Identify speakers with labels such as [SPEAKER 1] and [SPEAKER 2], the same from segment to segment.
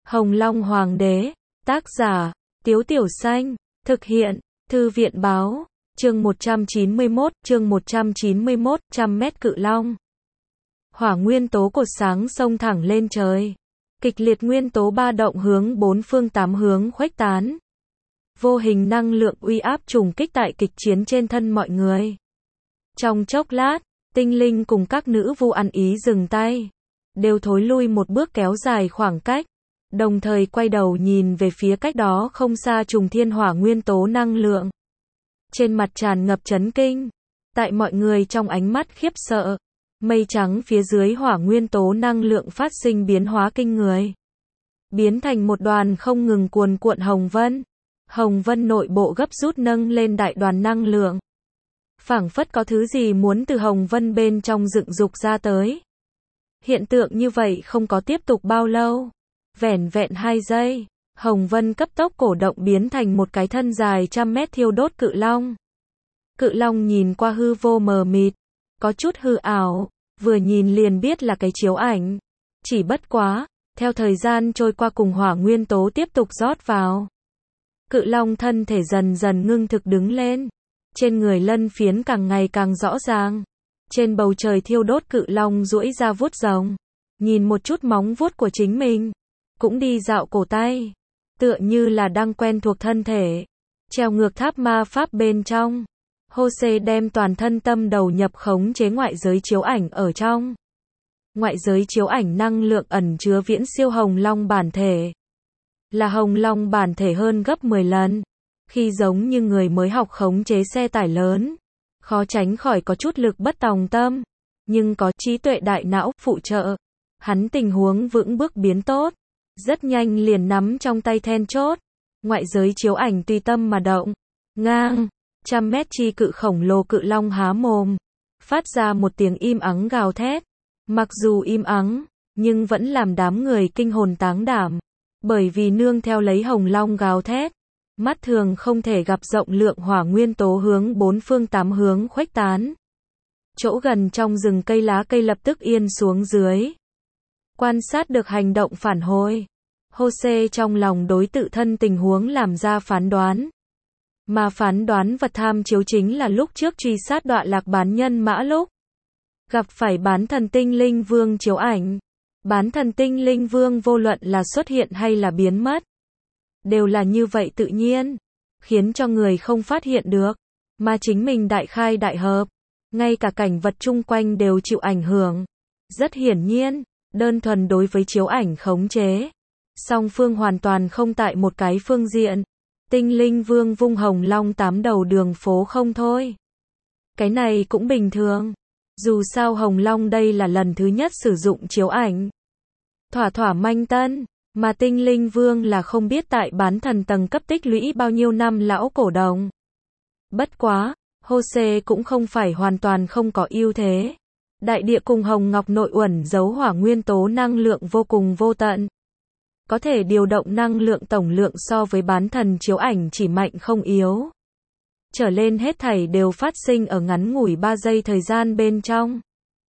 [SPEAKER 1] Hồng Long Hoàng đế, tác giả, Tiếu Tiểu Xanh, thực hiện, Thư viện báo, chương 191, trăm mét cự long. Hỏa nguyên tố cột sáng xông thẳng lên trời. Kịch liệt nguyên tố ba động hướng bốn phương tám hướng khuếch tán. Vô hình năng lượng uy áp trùng kích tại kịch chiến trên thân mọi người. Trong chốc lát, tinh linh cùng các nữ vu ăn ý dừng tay. Đều thối lui một bước kéo dài khoảng cách. Đồng thời quay đầu nhìn về phía cách đó không xa trùng thiên hỏa nguyên tố năng lượng. Trên mặt tràn ngập chấn kinh. Tại mọi người trong ánh mắt khiếp sợ. Mây trắng phía dưới hỏa nguyên tố năng lượng phát sinh biến hóa kinh người. Biến thành một đoàn không ngừng cuồn cuộn hồng vân. Hồng vân nội bộ gấp rút nâng lên đại đoàn năng lượng. Phảng phất có thứ gì muốn từ hồng vân bên trong dựng dục ra tới. Hiện tượng như vậy không có tiếp tục bao lâu. Vẻn vẹn 2 giây, hồng vân cấp tốc cổ động biến thành một cái thân dài trăm mét thiêu đốt cự long. Cự long nhìn qua hư vô mờ mịt, có chút hư ảo, vừa nhìn liền biết là cái chiếu ảnh. Chỉ bất quá, theo thời gian trôi qua cùng hỏa nguyên tố tiếp tục rót vào. Cự long thân thể dần dần ngưng thực đứng lên. Trên người lân phiến càng ngày càng rõ ràng. Trên bầu trời thiêu đốt cự long duỗi ra vuốt rồng. Nhìn một chút móng vuốt của chính mình. Cũng đi dạo cổ tay. Tựa như là đang quen thuộc thân thể. Treo ngược tháp ma pháp bên trong. Jose đem toàn thân tâm đầu nhập khống chế ngoại giới chiếu ảnh ở trong. Ngoại giới chiếu ảnh năng lượng ẩn chứa viễn siêu hồng long bản thể. Là hồng long bản thể hơn gấp 10 lần. Khi giống như người mới học khống chế xe tải lớn. Khó tránh khỏi có chút lực bất tòng tâm. Nhưng có trí tuệ đại não phụ trợ. Hắn tình huống vững bước biến tốt. Rất nhanh liền nắm trong tay then chốt. Ngoại giới chiếu ảnh tùy tâm mà động. Ngang. 100 mét chi cự khổng lồ cự long há mồm. Phát ra một tiếng im ắng gào thét. Mặc dù im ắng, nhưng vẫn làm đám người kinh hồn táng đảm. Bởi vì nương theo lấy hồng long gào thét. Mắt thường không thể gặp rộng lượng hỏa nguyên tố hướng bốn phương tám hướng khuếch tán. Chỗ gần trong rừng cây lá cây lập tức yên xuống dưới. Quan sát được hành động phản hồi. Jose trong lòng đối tự thân tình huống làm ra phán đoán. Mà phán đoán vật tham chiếu chính là lúc trước truy sát đọa lạc bán nhân mã lúc. Gặp phải bán thần tinh linh vương chiếu ảnh. Bán thần tinh linh vương vô luận là xuất hiện hay là biến mất. Đều là như vậy tự nhiên. Khiến cho người không phát hiện được. Mà chính mình đại khai đại hợp. Ngay cả cảnh vật chung quanh đều chịu ảnh hưởng. Rất hiển nhiên, đơn thuần đối với chiếu ảnh khống chế. Song phương hoàn toàn không tại một cái phương diện. Tinh linh vương vung hồng long 8 đầu đường phố không thôi. Cái này cũng bình thường. Dù sao hồng long đây là lần thứ nhất sử dụng chiếu ảnh. Thỏa thỏa manh tân. Mà tinh linh vương là không biết tại bán thần tầng cấp tích lũy bao nhiêu năm lão cổ đồng. Bất quá, Jose cũng không phải hoàn toàn không có ưu thế. Đại địa cùng hồng ngọc nội uẩn giấu hỏa nguyên tố năng lượng vô cùng vô tận. Có thể điều động năng lượng tổng lượng so với bán thần chiếu ảnh chỉ mạnh không yếu. Trở lên hết thảy đều phát sinh ở ngắn ngủi 3 giây thời gian bên trong.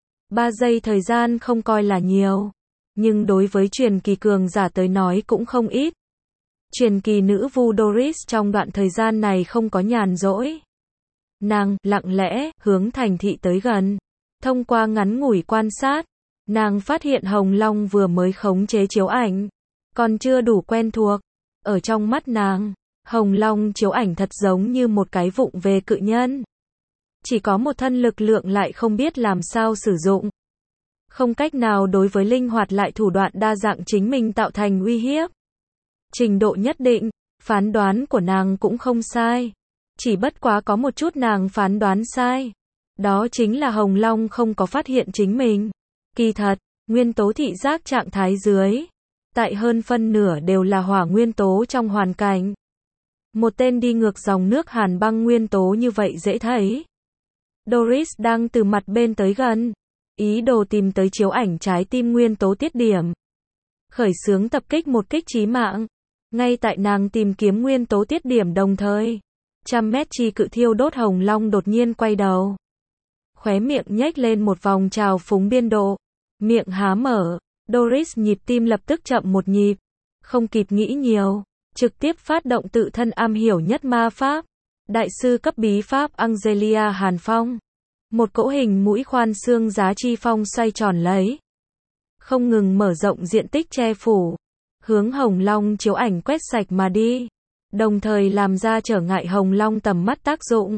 [SPEAKER 1] 3 giây thời gian không coi là nhiều. Nhưng đối với truyền kỳ cường giả tới nói cũng không ít. Truyền kỳ nữ vu Doris trong đoạn thời gian này không có nhàn rỗi. Nàng lặng lẽ hướng thành thị tới gần. Thông qua ngắn ngủi quan sát, nàng phát hiện hồng long vừa mới khống chế chiếu ảnh. Còn chưa đủ quen thuộc. Ở trong mắt nàng, hồng long chiếu ảnh thật giống như một cái vụng về cự nhân. Chỉ có một thân lực lượng lại không biết làm sao sử dụng. Không cách nào đối với linh hoạt lại thủ đoạn đa dạng chính mình tạo thành uy hiếp. Trình độ nhất định, phán đoán của nàng cũng không sai. Chỉ bất quá có một chút nàng phán đoán sai. Đó chính là hồng long không có phát hiện chính mình. Kỳ thật, nguyên tố thị giác trạng thái dưới. Tại hơn phân nửa đều là hỏa nguyên tố trong hoàn cảnh. Một tên đi ngược dòng nước hàn băng nguyên tố như vậy dễ thấy. Doris đang từ mặt bên tới gần. Ý đồ tìm tới chiếu ảnh trái tim nguyên tố tiết điểm. Khởi xướng tập kích một kích chí mạng. Ngay tại nàng tìm kiếm nguyên tố tiết điểm đồng thời. 100 mét chi cự thiêu đốt hồng long đột nhiên quay đầu. Khóe miệng nhếch lên một vòng trào phúng biên độ. Miệng há mở. Doris nhịp tim lập tức chậm một nhịp. không kịp nghĩ nhiều, trực tiếp phát động tự thân am hiểu nhất ma pháp. Đại sư cấp bí pháp Angelia Hàn Phong. Một cỗ hình mũi khoan xương giá chi phong xoay tròn lấy, không ngừng mở rộng diện tích che phủ, hướng Hồng Long chiếu ảnh quét sạch mà đi, đồng thời làm ra trở ngại Hồng Long tầm mắt tác dụng.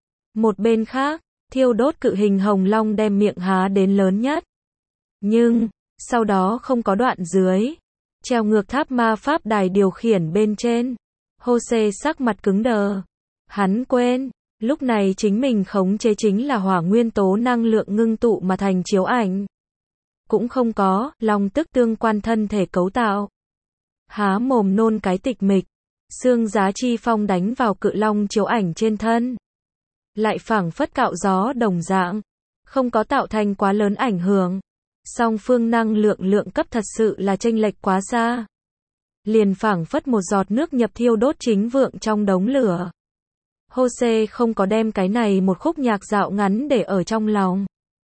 [SPEAKER 1] Một bên khác, thiêu đốt cự hình Hồng Long đem miệng há đến lớn nhất. Nhưng, sau đó không có đoạn dưới, treo ngược tháp ma pháp đài điều khiển bên trên. Jose sắc mặt cứng đờ. Hắn quên, lúc này chính mình khống chế chính là hỏa nguyên tố năng lượng ngưng tụ mà thành chiếu ảnh. Cũng không có, long tức tương quan thân thể cấu tạo. Há mồm nôn cái tịch mịch, xương giá chi phong đánh vào cự long chiếu ảnh trên thân. Lại phảng phất cạo gió đồng dạng, không có tạo thành quá lớn ảnh hưởng. Song phương năng lượng cấp thật sự là chênh lệch quá xa. Liền phảng phất một giọt nước nhập thiêu đốt chính vượng trong đống lửa. Jose không có đem cái này một khúc nhạc dạo ngắn để ở trong lòng.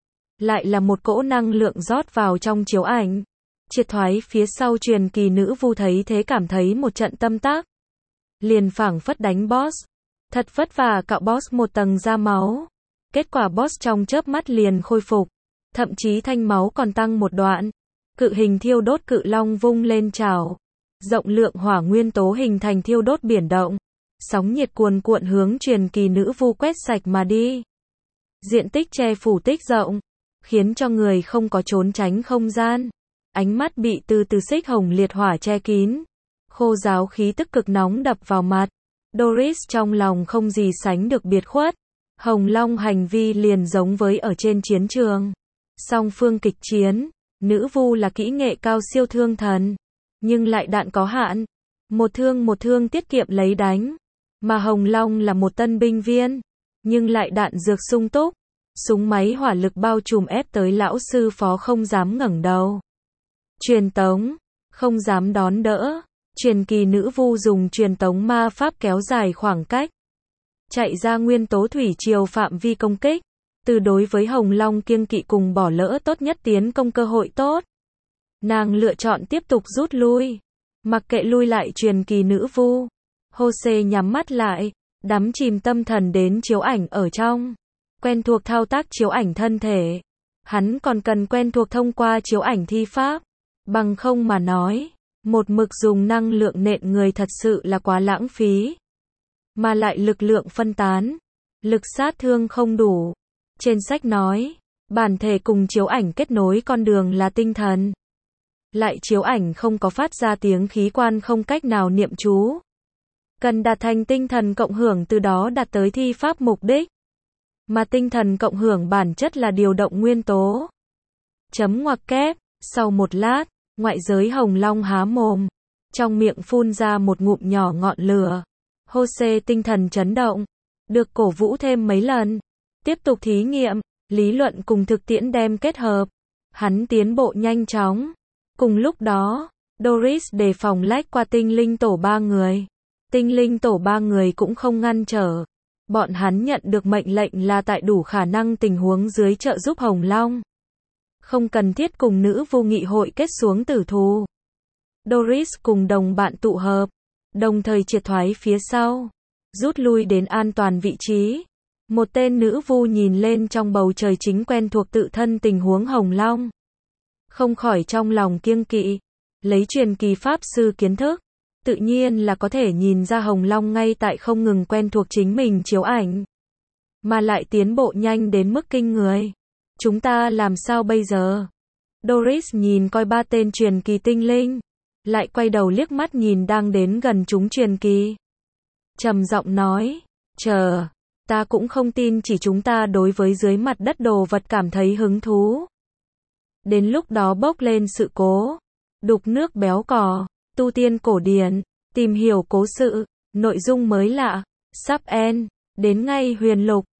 [SPEAKER 1] Lại là một cỗ năng lượng rót vào trong chiếu ảnh. Triệt thoái phía sau truyền kỳ nữ vu thấy thế cảm thấy một trận tâm tác. Liền phảng phất đánh boss. Thật vất vả cạo boss một tầng da máu. Kết quả boss trong chớp mắt liền khôi phục. Thậm chí thanh máu còn tăng một đoạn. Cự hình thiêu đốt cự long vung lên chảo. Rộng lượng hỏa nguyên tố hình thành thiêu đốt biển động. Sóng nhiệt cuồn cuộn hướng truyền kỳ nữ vu quét sạch mà đi. Diện tích che phủ tích rộng, khiến cho người không có trốn tránh không gian. Ánh mắt bị từ xích hồng liệt hỏa che kín. Khô ráo khí tức cực nóng đập vào mặt. Doris trong lòng không gì sánh được biệt khuất. Hồng Long hành vi liền giống với ở trên chiến trường. Song phương kịch chiến, nữ vu là kỹ nghệ cao siêu thương thần, nhưng lại đạn có hạn. Một thương tiết kiệm lấy đánh. Mà Hồng Long là một tân binh viên, nhưng lại đạn dược sung túc. Súng máy hỏa lực bao trùm ép tới lão sư phó không dám ngẩng đầu. Truyền tống, không dám đón đỡ. Truyền kỳ nữ vu dùng truyền tống ma pháp kéo dài khoảng cách. Chạy ra nguyên tố thủy triều phạm vi công kích. Từ đối với Hồng Long kiêng kỵ cùng bỏ lỡ tốt nhất tiến công cơ hội tốt. Nàng lựa chọn tiếp tục rút lui. Mặc kệ lui lại truyền kỳ nữ vu. Jose nhắm mắt lại, đắm chìm tâm thần đến chiếu ảnh ở trong. Quen thuộc thao tác chiếu ảnh thân thể. Hắn còn cần quen thuộc thông qua chiếu ảnh thi pháp. Bằng không mà nói, một mực dùng năng lượng nện người thật sự là quá lãng phí. Mà lại lực lượng phân tán, lực sát thương không đủ. Trên sách nói, bản thể cùng chiếu ảnh kết nối con đường là tinh thần. Lại chiếu ảnh không có phát ra tiếng khí quan không cách nào niệm chú. Cần đạt thành tinh thần cộng hưởng từ đó đạt tới thi pháp mục đích. Mà tinh thần cộng hưởng bản chất là điều động nguyên tố. Chấm ngoặc kép, sau một lát, ngoại giới Hồng Long há mồm. Trong miệng phun ra một ngụm nhỏ ngọn lửa. Jose tinh thần chấn động. Được cổ vũ thêm mấy lần. Tiếp tục thí nghiệm, lý luận cùng thực tiễn đem kết hợp. Hắn tiến bộ nhanh chóng. Cùng lúc đó, Doris đề phòng lách qua tinh linh tổ 3 người. Tinh linh tổ 3 người cũng không ngăn trở. Bọn hắn nhận được mệnh lệnh là tại đủ khả năng tình huống dưới trợ giúp Hồng Long. Không cần thiết cùng nữ vu nghị hội kết xuống tử thù. Doris cùng đồng bạn tụ hợp, đồng thời triệt thoái phía sau, rút lui đến an toàn vị trí. Một tên nữ vu nhìn lên trong bầu trời chính quen thuộc tự thân tình huống Hồng Long. Không khỏi trong lòng kiêng kỵ, lấy truyền kỳ pháp sư kiến thức, tự nhiên là có thể nhìn ra Hồng Long ngay tại không ngừng quen thuộc chính mình chiếu ảnh. Mà lại tiến bộ nhanh đến mức kinh người. Chúng ta làm sao bây giờ? Doris nhìn coi 3 tên truyền kỳ tinh linh, lại quay đầu liếc mắt nhìn đang đến gần chúng truyền kỳ. Trầm giọng nói, chờ, ta cũng không tin chỉ chúng ta đối với dưới mặt đất đồ vật cảm thấy hứng thú. Đến lúc đó bốc lên sự cố, đục nước béo cò, tu tiên cổ điển, tìm hiểu cố sự, nội dung mới lạ, sắp end, đến ngay huyền lục.